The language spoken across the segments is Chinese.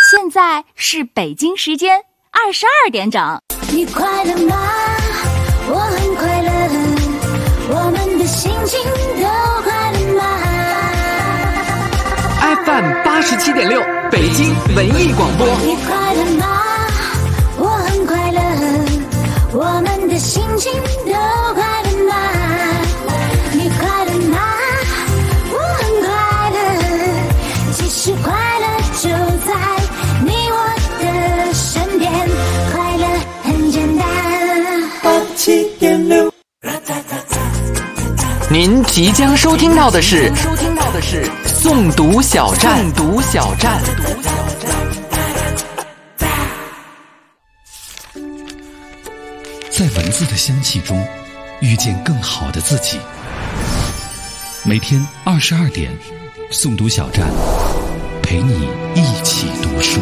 现在是北京时间22点整。 你快乐吗？我很快乐，我们的心情都快乐吗？ FM 87.6北京文艺广播。 你快乐吗？我很快乐，我们的心情都快乐吗？你快乐吗？我很快乐，其实快乐就在你我的身边，快乐很简单。87.6。 您即将收听到的是诵读小站。 在文字的香气中遇见更好的自己。每天22点，诵读小站陪你一起读书。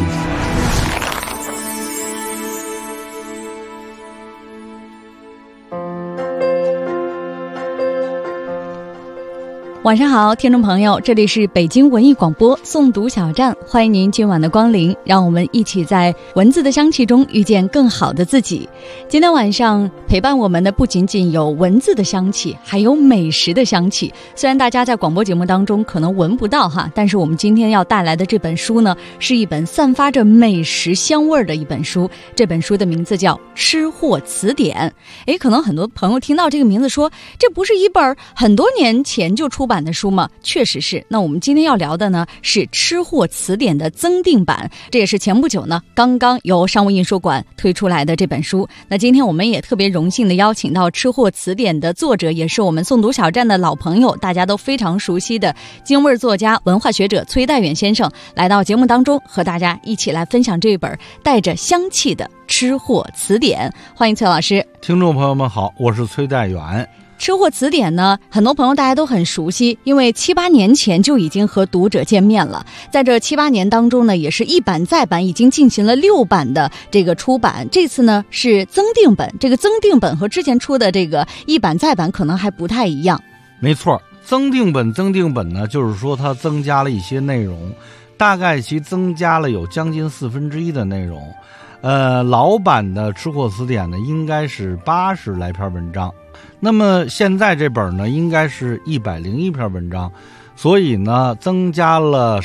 晚上好，听众朋友，这里是北京文艺广播诵读小站，欢迎您今晚的光临，让我们一起在文字的香气中遇见更好的自己。今天晚上陪伴我们的不仅仅有文字的香气，还有美食的香气。虽然大家在广播节目当中可能闻不到哈，但是我们今天要带来的这本书呢，是一本散发着美食香味的一本书。这本书的名字叫《吃货词典》。可能很多朋友听到这个名字说，这不是一本很多年前就出版的书吗？确实是。那我们今天要聊的呢是《吃货词典》的增订版，这也是前不久呢刚刚由商务印书馆推出来的这本书。那今天我们也特别荣幸的邀请到《吃货词典》的作者，也是我们诵读小站的老朋友，大家都非常熟悉的京味作家、文化学者崔代远先生，来到节目当中和大家一起来分享这本带着香气的《吃货词典》。欢迎崔老师。 听众朋友们好，我是崔代远。 吃货词典呢，很多朋友大家都很熟悉，因为7、8年前就已经和读者见面了。在这7、8年当中呢，也是一版再版，已经进行了6版的这个出版。这次呢是增订本，这个增订本和之前出的这个一版再版可能还不太一样。 没错，增订本呢，就是说它增加了一些内容，大概其增加了有将近1/4的内容。老版的吃货词典呢，应该是80来篇文章。那么现在这本呢，应该是101篇文章，所以呢，增加了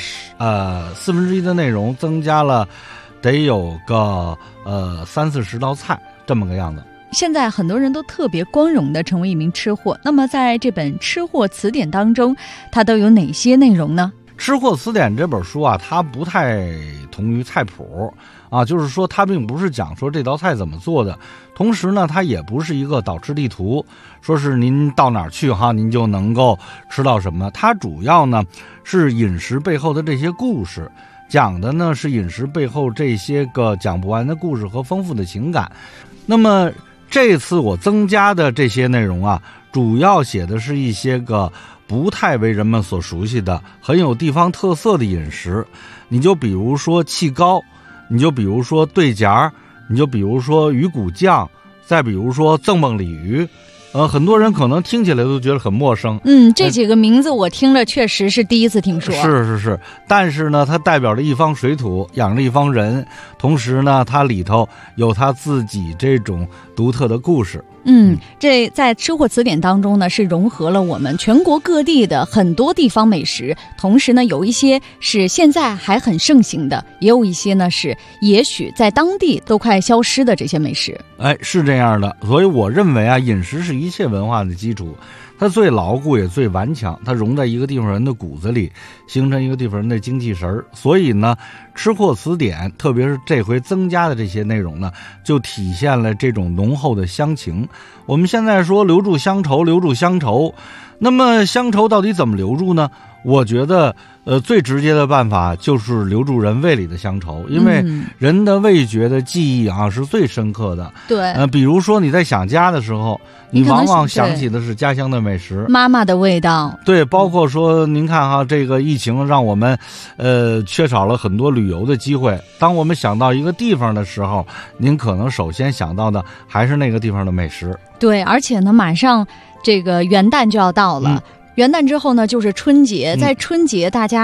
1/4的内容，增加了得有个30-40道菜这么个样子。 现在很多人都特别光荣的成为一名吃货，那么在这本吃货词典当中，它都有哪些内容呢？ 吃货词典这本书啊，它不太同于菜谱啊，就是说它并不是讲说这道菜怎么做的，同时呢，它也不是一个导吃地图，说是您到哪儿去哈，您就能够吃到什么。它主要呢是饮食背后的这些故事，讲的呢是饮食背后这些个讲不完的故事和丰富的情感。那么这次我增加的这些内容啊，主要写的是一些个不太为人们所熟悉的很有地方特色的饮食。你就比如说气糕，你就比如说对夹，你就比如说鱼骨酱，再比如说赠梦鲤鱼。很多人可能听起来都觉得很陌生。 这几个名字我听着确实是第一次听说。 是，但是呢，它代表着一方水土，养着一方人，同时呢，它里头有它自己这种独特的故事。 这在吃货词典当中呢，是融合了我们全国各地的很多地方美食，同时呢，有一些是现在还很盛行的，也有一些呢是也许在当地都快消失的这些美食。 是这样的，所以我认为啊，饮食是一切文化的基础，它最牢固也最顽强，它融在一个地方人的骨子里，形成一个地方人的精气神。所以呢，吃货词典特别是这回增加的这些内容呢，就体现了这种浓厚的乡情。我们现在说留住乡愁，那么乡愁到底怎么留住呢？我觉得最直接的办法就是留住人胃里的乡愁，因为人的味觉的记忆啊是最深刻的。 对， 比如说你在想家的时候，你往往想起的是家乡的美食， 妈妈的味道。 对，包括说您看哈，这个疫情让我们缺少了很多旅游的机会。当我们想到一个地方的时候，您可能首先想到的还是那个地方的美食。 对，而且呢，马上这个元旦就要到了。元旦之后呢，就是春节，在春节大家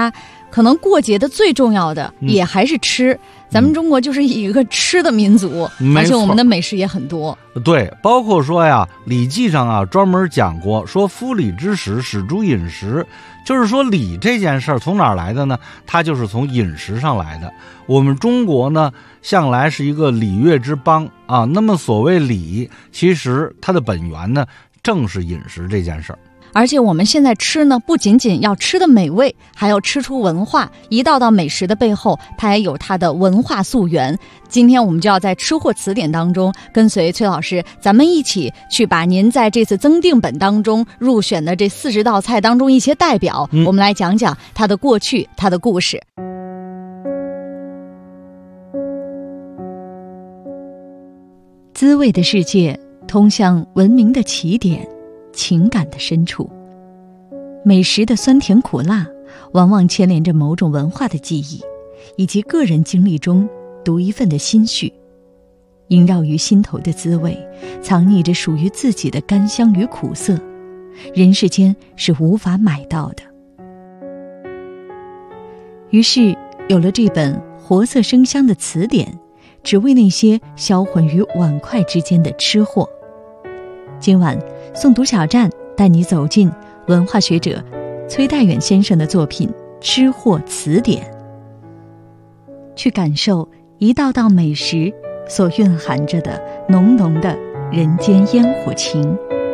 可能过节的最重要的也还是吃。咱们中国就是一个吃的民族，而且我们的美食也很多。 对，包括说呀，《礼记》上啊专门讲过，说夫礼之始，始诸饮食。就是说礼这件事儿从哪儿来的呢？它就是从饮食上来的。我们中国呢，向来是一个礼乐之邦啊。那么所谓礼，其实它的本源呢，正是饮食这件事儿。 而且我们现在吃呢，不仅仅要吃的美味，还要吃出文化。一道道美食的背后，它也有它的文化溯源。今天我们就要在吃货词典当中，跟随崔老师，咱们一起去把您在这次增订本当中入选的这40道菜当中一些代表，我们来讲讲它的过去，它的故事。滋味的世界通向文明的起点，情感的深处。美食的酸甜苦辣往往牵连着某种文化的记忆，以及个人经历中独一份的心绪。萦绕于心头的滋味，藏匿着属于自己的甘香与苦涩，人世间是无法买到的。于是有了这本活色生香的词典，只为那些销魂于碗筷之间的吃货。今晚诵读小站带你走进文化学者崔代远先生的作品《吃货词典》，去感受一道道美食所蕴含着的浓浓的人间烟火情。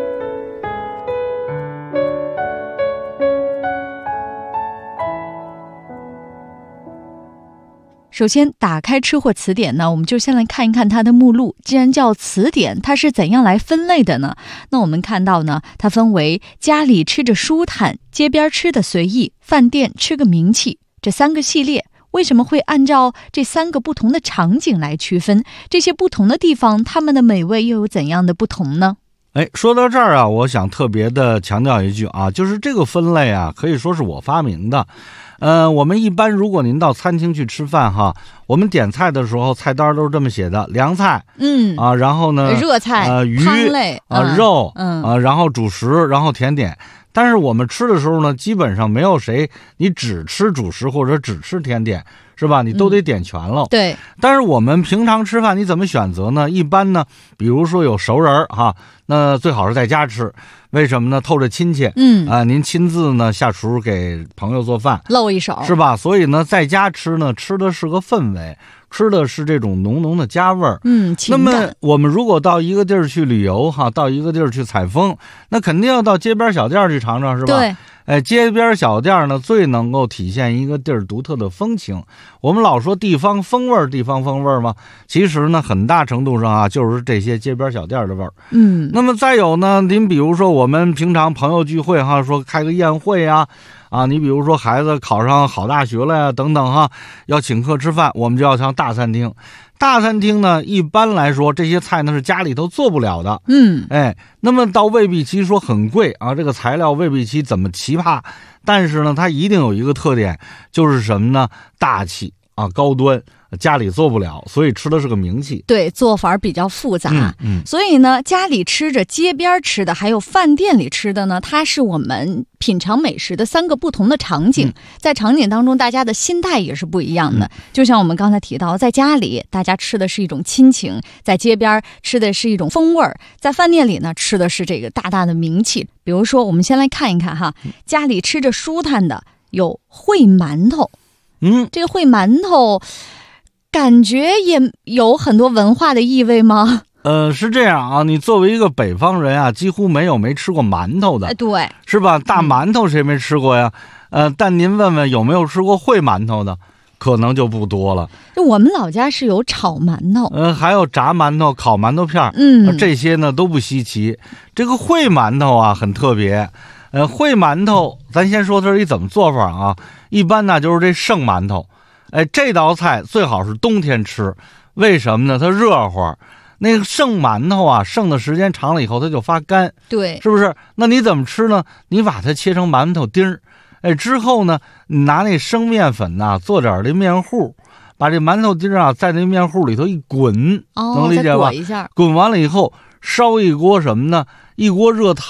首先打开吃货词典呢，我们就先来看一看它的目录。既然叫词典，它是怎样来分类的呢？那我们看到呢，它分为家里吃着舒坦，街边吃的随意，饭店吃个名气，这3个系列。为什么会按照这3个不同的场景来区分？这些不同的地方，它们的美味又有怎样的不同呢？ 说到这儿啊，我想特别的强调一句啊，就是这个分类啊，可以说是我发明的。我们一般如果您到餐厅去吃饭哈，我们点菜的时候菜单都是这么写的：凉菜，然后呢热菜， 鱼汤类肉，然后主食，然后甜点。但是我们吃的时候呢，基本上没有谁你只吃主食或者只吃甜点，是吧？你都得点全了。 对。 但是我们平常吃饭你怎么选择呢？一般呢，比如说有熟人哈，那最好是在家吃。为什么呢？透着亲切。您亲自呢下厨给朋友做饭， 露一手， 是吧？所以呢，在家吃呢，吃的是个氛围，吃的是这种浓浓的家味儿。那么我们如果到一个地儿去旅游哈，到一个地儿去采风，那肯定要到街边小店去尝尝，是吧？ 对。 街边小店呢，最能够体现一个地儿独特的风情。我们老说地方风味嘛，其实呢，很大程度上啊，就是这些街边小店的味儿。那么再有呢，您比如说我们平常朋友聚会哈，说开个宴会啊，你比如说孩子考上好大学了呀，等等哈，要请客吃饭，我们就要上大餐厅。大餐厅呢，一般来说这些菜呢是家里头做不了的。那么倒未必其说很贵啊，这个材料未必其怎么奇葩，但是呢，它一定有一个特点，就是什么呢？大气啊，高端。家里做不了，所以吃的是个名气。 对，做法比较复杂。所以呢，家里吃着、街边吃的，还有饭店里吃的呢，它是我们品尝美食的3个不同的场景。在场景当中，大家的心态也是不一样的。就像我们刚才提到，在家里大家吃的是一种亲情，在街边吃的是一种风味儿，在饭店里呢吃的是这个大大的名气。比如说，我们先来看一看哈，家里吃着舒坦的有烩馒头。这个烩馒头感觉也有很多文化的意味吗？ 是这样啊，你作为一个北方人啊，几乎没吃过馒头的， 对， 是吧？大馒头谁没吃过呀？但您问问有没有吃过烩馒头的，可能就不多了。 我们老家是有炒馒头， 还有炸馒头、烤馒头片，这些呢都不稀奇。这个烩馒头啊很特别，烩馒头咱先说它是一怎么做法啊？一般呢就是这剩馒头。这道菜最好是冬天吃，为什么呢？它热乎。那个剩馒头啊，剩的时间长了以后它就发干， 对， 是不是？那你怎么吃呢？你把它切成馒头丁儿，之后呢，你拿那生面粉呐，做点这面糊，把这馒头丁啊在那面糊里头一滚，能理解吧？ 再裹一下， 滚完了以后烧一锅什么呢？一锅热汤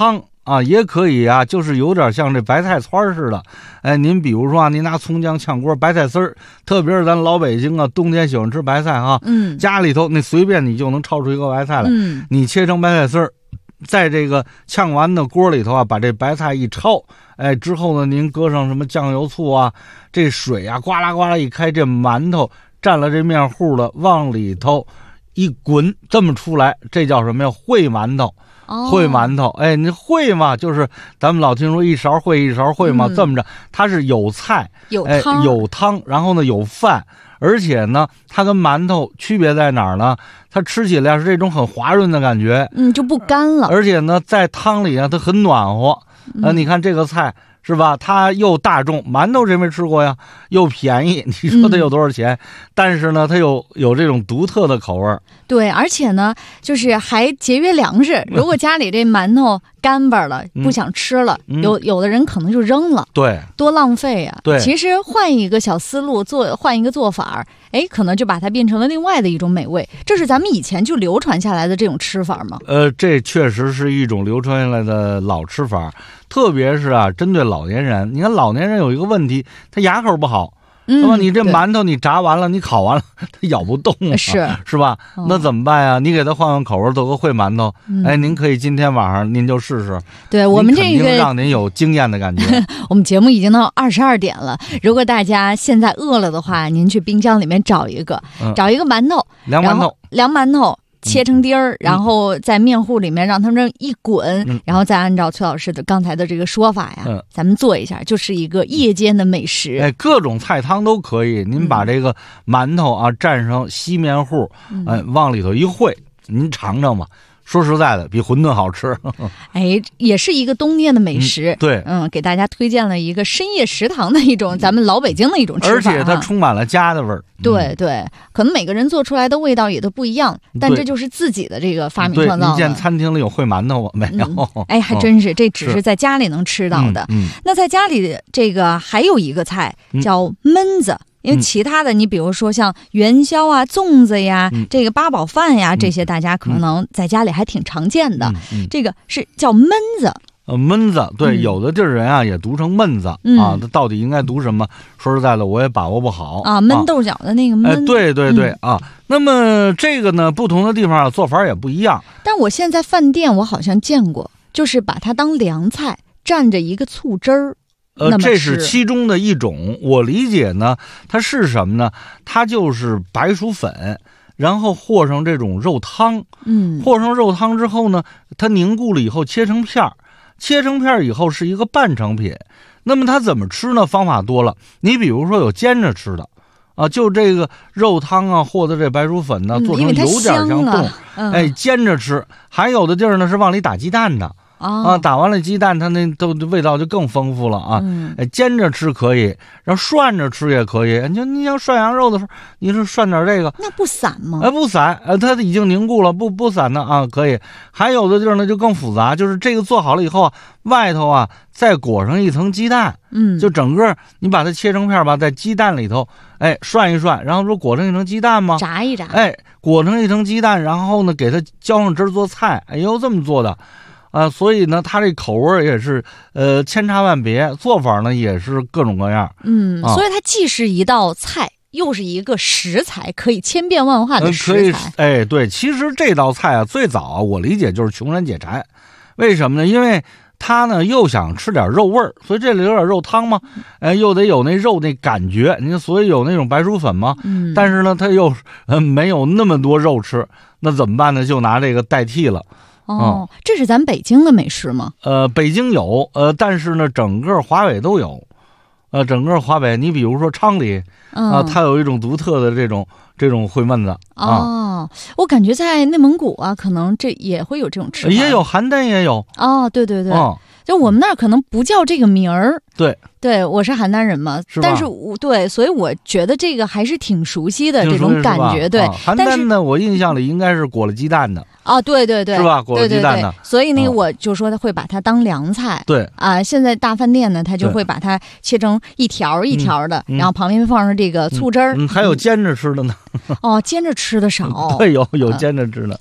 啊，也可以啊，就是有点像这白菜串似的。哎，您比如说啊，您拿葱姜炝锅白菜丝儿，特别是咱老北京啊，冬天喜欢吃白菜哈，家里头那随便你就能焯出一个白菜来，你切成白菜丝儿，在这个炝完的锅里头啊，把这白菜一焯，哎，之后呢，您搁上什么酱油醋啊，这水啊，呱啦呱啦一开，这馒头蘸了这面糊的，往里头一滚，这么出来，这叫什么呀？烩馒头。烩馒头，哎，你烩嘛，就是咱们老听说一勺烩一勺烩嘛，这么着，它是有菜有汤， 有汤，然后呢有饭，而且呢，它跟馒头区别在哪儿呢？它吃起来是这种很滑润的感觉， 就不干了， 而且呢，在汤里啊，它很暖和。你看这个菜是吧？它又大众，馒头谁没吃过呀？又便宜，你说它有多少钱？但是呢，它有这种独特的口味。 对，而且呢，就是还节约粮食。如果家里这馒头干巴了，不想吃了，有的人可能就扔了， 对， 多浪费啊。 对， 其实换一个小思路，换一个做法，哎，可能就把它变成了另外的一种美味。这是咱们以前就流传下来的这种吃法吗？ 这确实是一种流传下来的老吃法，特别是啊，针对老年人。你看老年人有一个问题，他牙口不好。那么你这馒头你炸完了，你烤完了，它咬不动啊，是吧？那怎么办呀？你给它换换口味，做个烩馒头。哎，您可以今天晚上您就试试。 对，我们这个肯定让您有惊艳的感觉。 我们节目已经到22点了，如果大家现在饿了的话，您去冰箱里面找一个馒头， 凉馒头。 切成丁儿，然后在面糊里面让它们一滚，然后再按照崔老师的刚才的这个说法呀，咱们做一下，就是一个夜间的美食。 哎，各种菜汤都可以。您把这个馒头啊蘸上稀面糊，往里头一烩，您尝尝吧。说实在的，比馄饨好吃。 哎，也是一个冬天的美食。 对， 给大家推荐了一个深夜食堂的一种咱们老北京的一种吃法， 而且它充满了家的味儿。 对对，可能每个人做出来的味道也都不一样，但这就是自己的这个发明创造的。 你见餐厅里有烩馒头吗？没有。 哎，还真是，这只是在家里能吃到的。那在家里这个还有一个菜叫焖子。因为其他的，你比如说像元宵啊、粽子呀、这个八宝饭呀，这些大家可能在家里还挺常见的。这个是叫焖子。 焖子，对，有的地儿人啊也读成焖子啊，它到底应该读什么？说实在的，我也把握不好啊。焖豆角的那个焖， 对对对啊。那么这个呢，不同的地方做法也不一样。 但我现在饭店我好像见过，就是把它当凉菜，蘸着一个醋汁儿。 这是其中的一种。我理解呢，它是什么呢？它就是白薯粉，然后和上这种肉汤。和上肉汤之后呢，它凝固了以后切成片儿，切成片儿以后是一个半成品。那么它怎么吃呢？方法多了。你比如说有煎着吃的啊，就这个肉汤啊，或者这白薯粉呢，做成有点像冻，哎，煎着吃。还有的地儿呢是往里打鸡蛋的。打完了鸡蛋，它那都味道就更丰富了啊！煎着吃可以，然后涮着吃也可以。你像涮羊肉的时候，你是涮点这个， 那不散吗？ 不散，它已经凝固了，不散的啊，可以。还有的地儿呢就更复杂，就是这个做好了以后啊，外头啊再裹上一层鸡蛋，就整个你把它切成片吧，在鸡蛋里头，哎，涮一涮，然后说裹上一层鸡蛋吗？ 炸一炸， 哎，裹上一层鸡蛋，然后呢给它浇上汁做菜，哎呦，这么做的。所以呢，它这口味也是千差万别，做法呢也是各种各样。 所以它既是一道菜，又是一个食材，可以千变万化的食材。 哎，对，其实这道菜啊，最早啊，我理解就是穷人解馋。为什么呢？因为他呢又想吃点肉味儿，所以这里有点肉汤嘛，又得有那肉那感觉，你所以有那种白薯粉嘛。但是呢，他又没有那么多肉吃，那怎么办呢？就拿这个代替了。 这是咱北京的美食吗？ 北京有，但是呢，整个华北都有。整个华北，你比如说昌黎它有一种独特的这种烩焖子我感觉在内蒙古啊，可能这也会有这种吃法， 也有邯郸也有对对对，就我们那儿可能不叫这个名儿。对，我是邯郸人嘛，但是对，所以我觉得这个还是挺熟悉的这种感觉。对， 邯郸呢，我印象里应该是裹了鸡蛋的。 对对对， 是吧？裹了鸡蛋的， 所以呢，我就说他会把它当凉菜。 对现在大饭店呢，他就会把它切成一条一条的，然后旁边放上这个醋汁儿。 还有煎着吃的呢。 煎着吃的少。 对，有煎着吃的。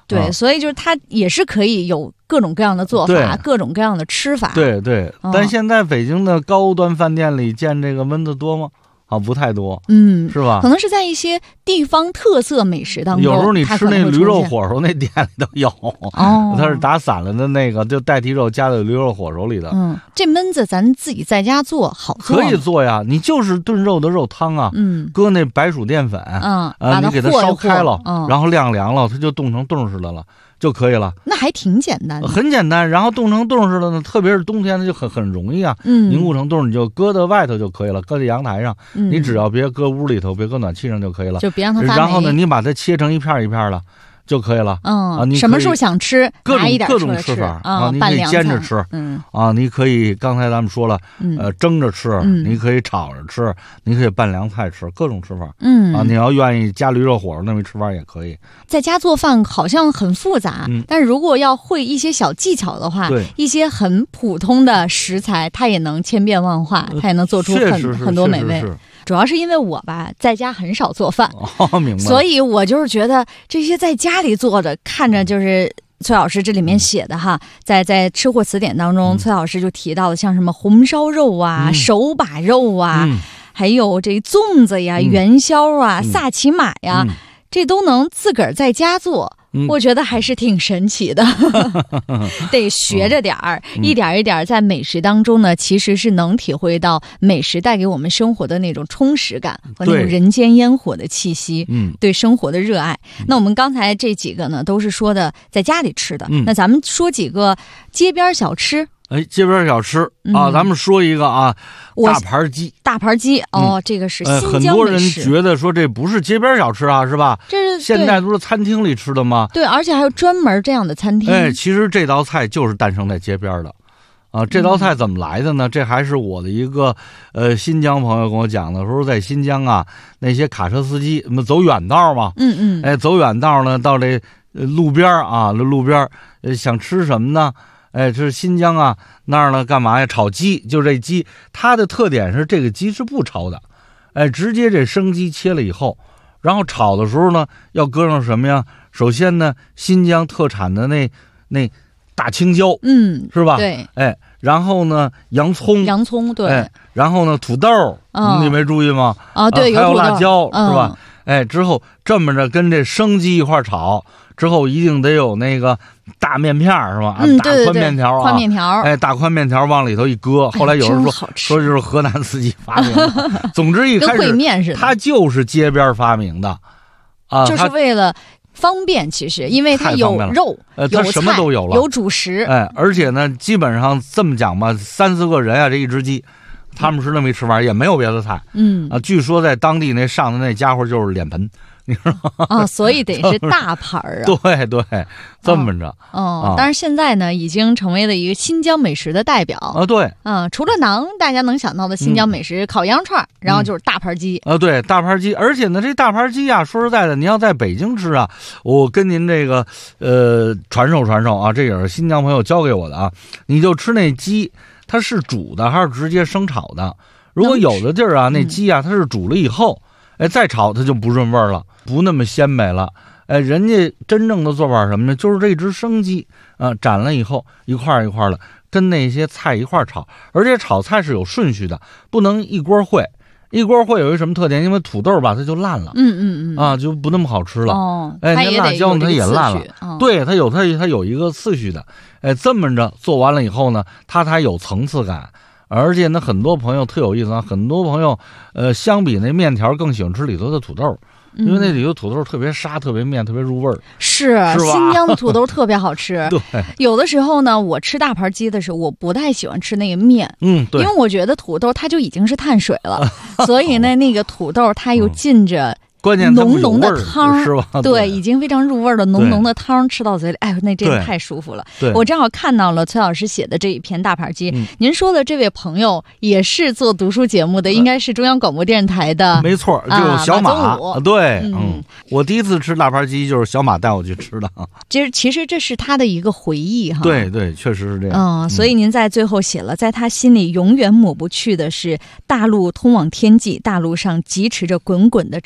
对，所以就是它也是可以有各种各样的做法，各种各样的吃法。 对对，但现在北京的高端饭店里见这个蚊子多吗？不太多，是吧？ 可能是在一些地方特色美食当中， 有时候你吃那驴肉火烧，那店里都有它是打散了的那个，就代替肉加在驴肉火烧里的。 这焖子咱自己在家做好做， 可以做呀。你就是炖肉的肉汤啊，搁那白薯淀粉，你给它烧开了，然后晾凉了，它就冻成冻似的了。就可以了， 那还挺简单的， 很简单。然后冻成冻似的呢，特别是冬天呢，就很容易啊。凝固成冻，你就搁在外头就可以了，搁在阳台上，你只要别搁屋里头，别搁暖气上就可以了， 就别让它发霉。 然后呢，你把它切成一片一片的就可以了。 你什么时候想吃， 各种吃法啊，你可以煎着吃，你可以刚才咱们说了，蒸着吃，你可以炒着吃，你可以拌凉菜吃，各种吃法。你要愿意加驴肉火烧那么吃法也可以。 在家做饭好像很复杂，但是如果要会一些小技巧的话，一些很普通的食材，它也能千变万化，它也能做出很多美味。主要是因为我吧，在家很少做饭， 明白。 所以我就是觉得这些在家里做的，看着就是崔老师这里面写的哈，在吃货词典当中，崔老师就提到了像什么红烧肉啊、手把肉啊，还有这粽子呀、元宵啊、萨其马呀，这都能自个儿在家做。我觉得还是挺神奇的，得学着点儿，一点一点在美食当中呢，其实是能体会到美食带给我们生活的那种充实感和那种人间烟火的气息，对生活的热爱。那我们刚才这几个呢，都是说的在家里吃的，那咱们说几个街边小吃。 街边小吃啊，咱们说一个啊，大盘鸡。 大盘鸡这个是新疆美食。 很多人觉得说这不是街边小吃啊，是吧？ 这是现在都是餐厅里吃的吗？ 对，而且还有专门这样的餐厅。 其实这道菜就是诞生在街边的。这道菜怎么来的呢？这还是我的一个新疆朋友跟我讲的，说在新疆啊，那些卡车司机走远道嘛，走远道呢，到这路边啊，路边想吃什么呢？这是新疆啊那儿呢干嘛呀？炒鸡，就这鸡，它的特点是这个鸡是不焯的，直接这生鸡切了以后，然后炒的时候呢要搁上什么呀？首先呢，新疆特产的那大青椒，是吧？ 对， 然后呢洋葱，对，然后呢土豆，你没注意吗？ 对， 还有辣椒，是吧？之后这么着跟这生鸡一块炒。之后一定得有那个大面片是吧？大宽面条啊， 宽面条， 大宽面条往里头一搁。后来有人说就是河南司机发明的。总之一开始它就是街边发明的， 就是为了方便。其实因为它有肉， 它什么都有了， 有主食。 而且呢，基本上这么讲吧，3-4个人啊，这一只鸡，他们是那么一吃法，也没有别的菜。据说在当地那上的那家伙就是脸盆。你知道吗？ 所以得是大盘啊。 对对，这么着。 但是现在呢，已经成为了一个新疆美食的代表啊。 对， 除了馕，大家能想到的新疆美食，烤羊串，然后就是大盘鸡。 对，大盘鸡，而且呢，这大盘鸡啊，说实在的，你要在北京吃啊，我跟您这个传授啊，这也是新疆朋友教给我的啊。你就吃那鸡，它是煮的还是直接生炒的？如果有的地儿啊，那鸡啊，它是煮了以后。再炒它就不润味了，不那么鲜美了。人家真正的做法是什么呢？就是这只生鸡斩了以后一块一块的跟那些菜一块炒，而且炒菜是有顺序的，不能一锅烩。一锅烩有一什么特点？因为土豆吧它就烂了，就不那么好吃了。那辣椒它也烂了，对，它有一个次序的。这么着做完了以后呢，它才有层次感。而且呢，很多朋友特有意思啊，很多朋友相比那面条更喜欢吃里头的土豆，因为那里头土豆特别沙、特别面、特别入味儿。 是新疆的土豆特别好吃。 对， 有的时候呢，我吃大盘鸡的时候，我不太喜欢吃那个面， 对， 因为我觉得土豆它就已经是碳水了，所以呢，那个土豆它又浸着。 关键浓浓的汤是吧？ 对，已经非常入味的浓浓的汤吃到嘴里，那真的太舒服了。我正好看到了崔老师写的这一篇大盘鸡。您说的这位朋友也是做读书节目的，应该是中央广播电视台的。 没错，就是小马。对，我第一次吃大盘鸡就是小马带我去吃的。 其实这是他的一个回忆哈。 对，确实是这样。 所以您在最后写了，在他心里永远抹不去的是大路通往天际，大路上疾驰着滚滚的车流。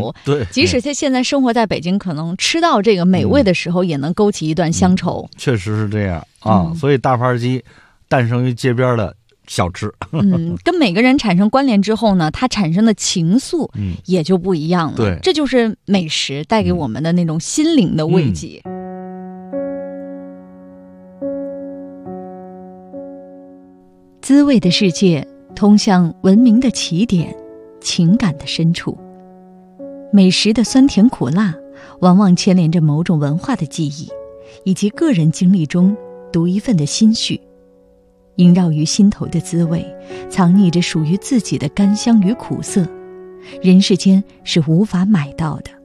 愁。 对， 即使现在生活在北京，可能吃到这个美味的时候，也能勾起一段乡愁。 确实是这样啊。所以大盘鸡诞生于街边的小吃。 跟每个人产生关联之后呢，它产生的情愫也就不一样了。 对， 这就是美食带给我们的那种心灵的慰藉。滋味的世界通向文明的起点，情感的深处。美食的酸甜苦辣往往牵连着某种文化的记忆，以及个人经历中独一份的心绪。萦绕于心头的滋味，藏匿着属于自己的甘香与苦涩，人世间是无法买到的。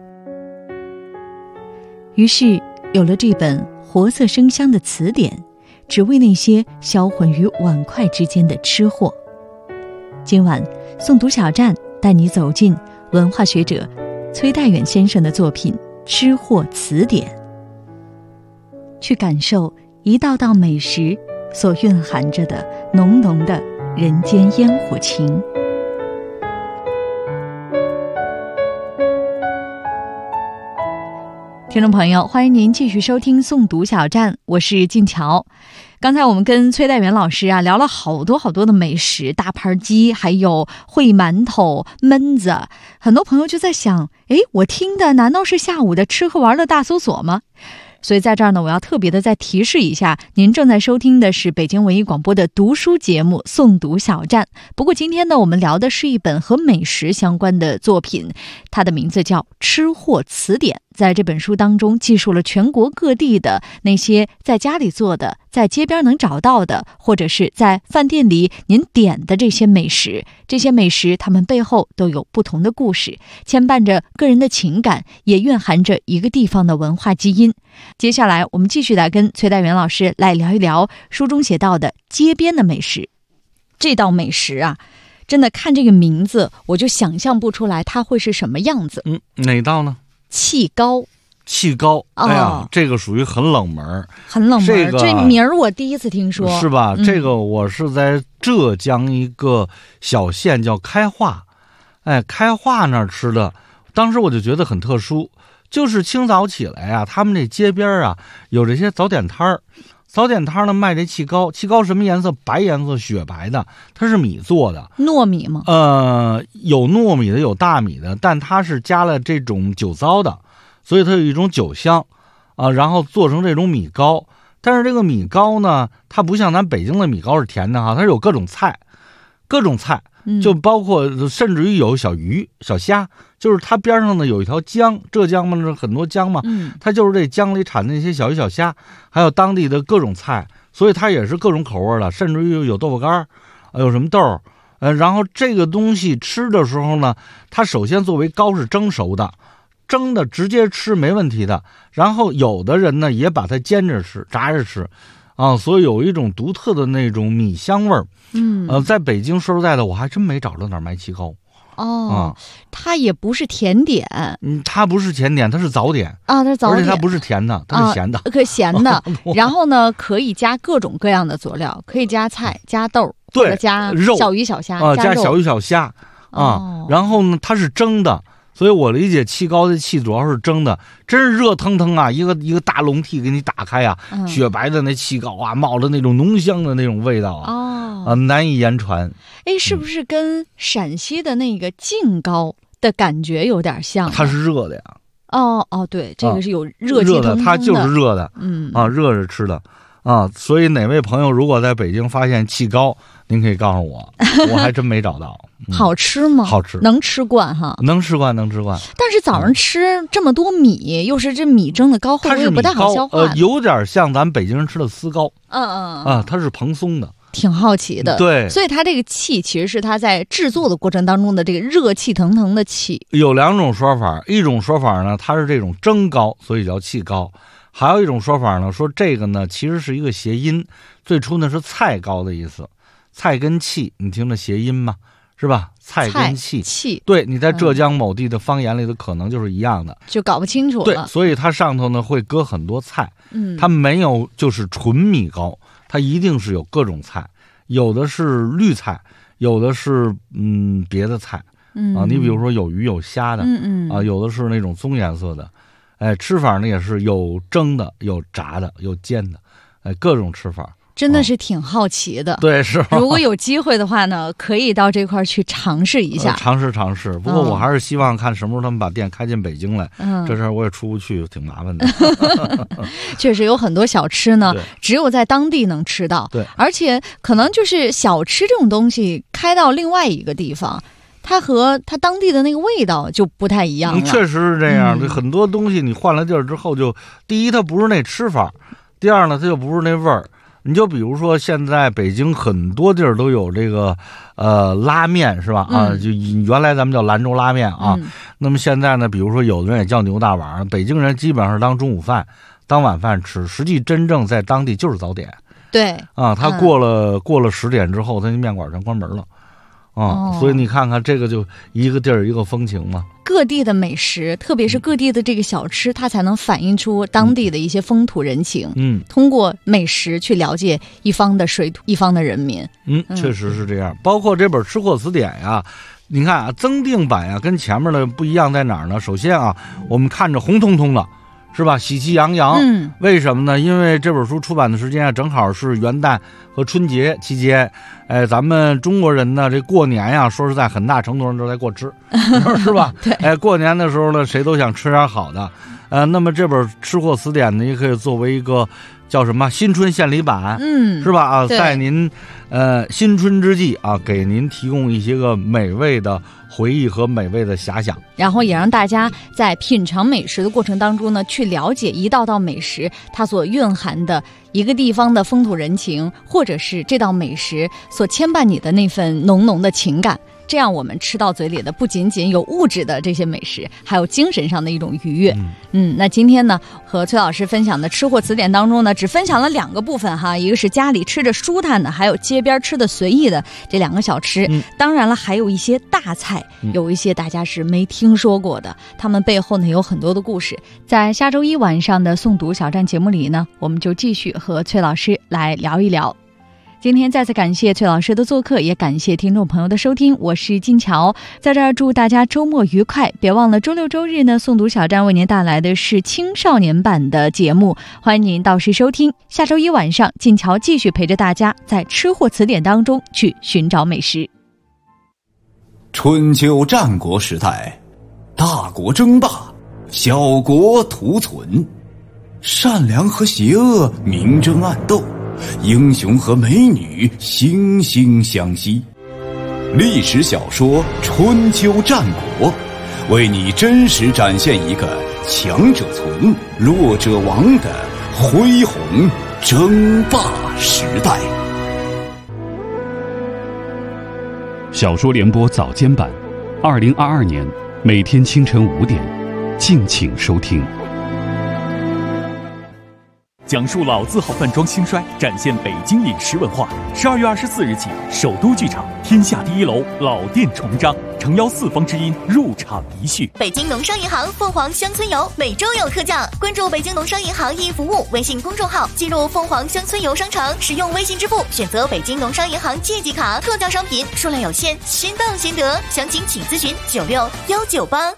于是有了这本活色生香的词典，只为那些销魂于碗筷之间的吃货。今晚诵读小站带你走进文化学者崔代远先生的作品《吃货词典》，去感受一道道美食所蕴含着的浓浓的人间烟火情。听众朋友，欢迎您继续收听诵读小站，我是静乔。刚才我们跟崔代远老师聊了好多的美食，大盘鸡，还有烩馒头、焖子。很多朋友就在想，我听的难道是下午的吃喝玩乐大搜索吗？所以在这儿呢，我要特别的再提示一下，您正在收听的是北京文艺广播的读书节目《诵读小站》。不过今天呢，我们聊的是一本和美食相关的作品，它的名字叫《吃货词典》。在这本书当中，记述了全国各地的那些在家里做的、在街边能找到的，或者是在饭店里您点的这些美食。这些美食它们背后都有不同的故事，牵绊着个人的情感，也蕴含着一个地方的文化基因。接下来我们继续来跟崔代远老师来聊一聊书中写到的街边的美食。这道美食啊，真的看这个名字我就想象不出来它会是什么样子。 哪道呢？ 气糕。 气糕，哎呀，这个属于很冷门， 很冷门。这名儿我第一次听说， 是吧？这个我是在浙江一个小县叫开化，开化那儿吃的。当时我就觉得很特殊，就是清早起来啊，他们这街边啊有这些早点摊儿。早点摊呢卖这气糕，气糕什么颜色？白颜色，雪白的，它是米做的。 糯米吗？ 有糯米的，有大米的，但它是加了这种酒糟的，所以它有一种酒香啊，然后做成这种米糕。但是这个米糕呢，它不像咱北京的米糕是甜的哈，它是有各种菜，就包括甚至于有小鱼、小虾，就是它边上呢有一条江，浙江嘛是很多江嘛，它就是这江里产的那些小鱼小虾，还有当地的各种菜，所以它也是各种口味的，甚至于有豆腐干，有什么豆，然后这个东西吃的时候呢，它首先作为糕是蒸熟的，蒸的直接吃没问题的，然后有的人呢也把它煎着吃、炸着吃。所以有一种独特的那种米香味儿。在北京说实在的，我还真没找着哪儿卖气糕。 它也不是甜点。 它不是甜点，它是早点啊，它是早点， 而且它不是甜的，它是咸的。 可咸的。然后呢，可以加各种各样的佐料，可以加菜、加豆，或者加肉、小鱼小虾加小鱼小虾然后呢，它是蒸的。所以我理解气糕的气主要是蒸的，真是热腾腾啊！一个大笼屉给你打开啊，雪白的那气糕啊，冒着那种浓香的那种味道难以言传。 是不是跟陕西的那个劲糕的感觉有点像？ 它是热的呀。 对，这个是有热气腾腾的， 它就是热的，热着吃的所以哪位朋友如果在北京发现气糕，您可以告诉我，我还真没找到。 好吃吗？ 好吃， 能吃惯哈， 能吃惯。 但是早上吃这么多米，又是这米蒸的糕，会不会不太好消化？ 有点像咱北京人吃的丝糕。它是蓬松的。 挺好奇的， 对， 所以它这个气其实是它在制作的过程当中的这个热气腾腾的气。 有两种说法，一种说法呢，它是这种蒸糕，所以叫气糕；还有一种说法呢，说这个呢其实是一个谐音，最初呢是菜糕的意思，菜跟气，你听着谐音吗？是吧？菜跟气，对，你在浙江某地的方言里头可能就是一样的， 就搞不清楚了。 对，所以它上头呢会搁很多菜，它没有就是纯米糕，它一定是有各种菜，有的是绿菜，有的是别的菜你比如说有鱼有虾的，有的是那种棕颜色的，吃法呢也是有蒸的、有炸的、有煎的，各种吃法。 真的是挺好奇的， 对，是。 如果有机会的话呢，可以到这块去尝试一下， 尝试。不过我还是希望看什么时候他们把店开进北京来，这事儿我也出不去，挺麻烦的。 确实有很多小吃呢，只有在当地能吃到， 对， 而且可能就是小吃这种东西开到另外一个地方，它和它当地的那个味道就不太一样了。 确实是这样，很多东西你换了地儿之后，就第一它不是那吃法，第二呢它就不是那味儿。你就比如说现在北京很多地儿都有这个拉面是吧？就原来咱们叫兰州拉面啊。那么现在呢，比如说有的人也叫牛大碗，北京人基本上是当中午饭、当晚饭吃，实际真正在当地就是早点。 对啊，他过了10点之后，他那面馆全关门了。所以你看看这个就一个地儿一个风情嘛。 各地的美食，特别是各地的这个小吃，它才能反映出当地的一些风土人情。通过美食去了解一方的水土、一方的人民。 确实是这样。包括这本《吃货词典》呀，你看啊，增订版呀跟前面的不一样在哪儿呢？首先啊，我们看着红彤彤的，是吧？喜气洋洋。为什么呢？因为这本书出版的时间啊，正好是元旦和春节期间。咱们中国人呢，这过年呀，说实在，很大程度上都在过吃，是吧？ 对。 过年的时候呢，谁都想吃点好的。那么这本《吃货词典》呢，也可以作为一个叫什么新春献礼版，是吧？在您新春之际啊，给您提供一些个美味的回忆和美味的遐想， 然后也让大家在品尝美食的过程当中呢，去了解一道道美食它所蕴含的一个地方的风土人情，或者是这道美食所牵绊你的那份浓浓的情感。这样我们吃到嘴里的不仅仅有物质的这些美食，还有精神上的一种愉悦。那今天呢，和崔老师分享的吃货词典当中呢，只分享了2个部分哈，一个是家里吃着舒坦的，还有街边吃的随意的这2个小吃。当然了，还有一些大菜，有一些大家是没听说过的，他们背后呢有很多的故事。在下周一晚上的诵读小站节目里呢，我们就继续和崔老师来聊一聊。今天再次感谢崔老师的做客，也感谢听众朋友的收听，我是金乔，在这儿祝大家周末愉快。别忘了周六周日呢，诵读小站为您带来的是青少年版的节目，欢迎您到时收听。下周一晚上，金乔继续陪着大家在吃货词典当中去寻找美食。 春秋战国时代，大国争霸，小国图存，善良和邪恶明争暗斗，英雄和美女惺惺相惜。历史小说《春秋战国》，为你真实展现一个强者存、弱者亡的恢宏争霸时代。 小说联播早间版，2022年每天清晨5点，敬请收听。 讲述老字号饭庄兴衰，展现北京饮食文化。12月24日起，首都剧场天下第一楼老店重张，诚邀四方之音入场一叙。 北京农商银行凤凰乡村游每周有特价，关注北京农商银行易服务微信公众号，进入凤凰乡村游商城，使用微信支付，选择北京农商银行借记卡，特价商品数量有限，先到先得，详情请咨询961988。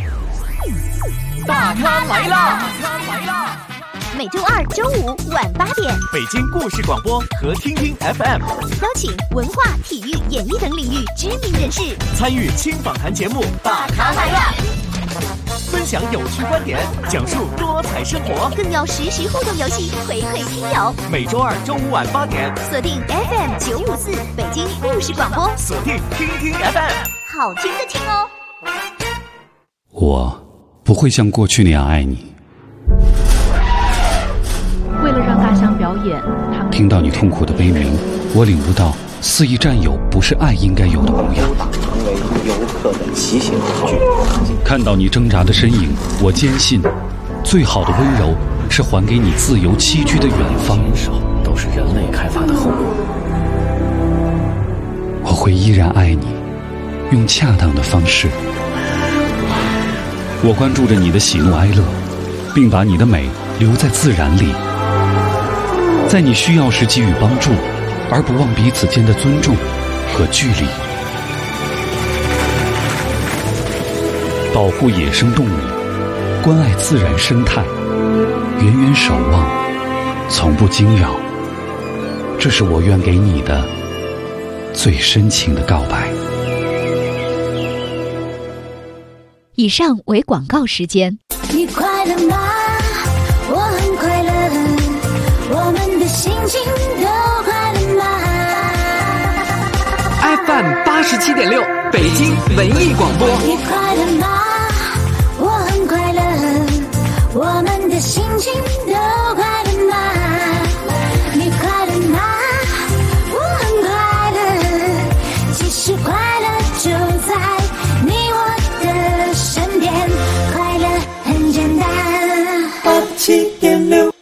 大咖来啦！ 每周2、周5晚8点， 北京故事广播和听听 FM 邀请文化、体育、演艺等领域知名人士参与轻访谈节目《大咖来啦》，分享有趣观点，讲述多彩生活， 更有实时互动游戏回馈听友。 每周2、周5晚8点， 锁定 FM 954北京故事广播， 锁定听听 FM， 好听的听哦。 我不会像过去那样爱你。 为了让大象表演， 听到你痛苦的悲鸣，我领悟到肆意占有不是爱应该有的模样。 成为游客的骑行工具。 看到你挣扎的身影，我坚信，最好的温柔是还给你自由栖居的远方。 都是人类开发的后果。 我会依然爱你，用恰当的方式。我关注着你的喜怒哀乐，并把你的美留在自然里。在你需要时给予帮助，而不忘彼此间的尊重和距离。 保护野生动物，关爱自然生态，远远守望，从不惊扰。这是我愿给你的最深情的告白。 以上为广告时间。 你快乐吗？我很快乐，我们的心情都快乐吗？ FM 87.6，北京文艺广播。 你快乐吗？我很快乐，我们的心情都快乐吗？你快乐吗？我很快乐，其实快乐就在你我的身边，快乐很简单。87.6。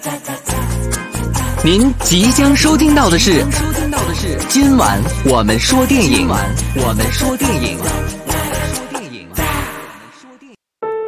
您即将收听到的是今晚我们说电影。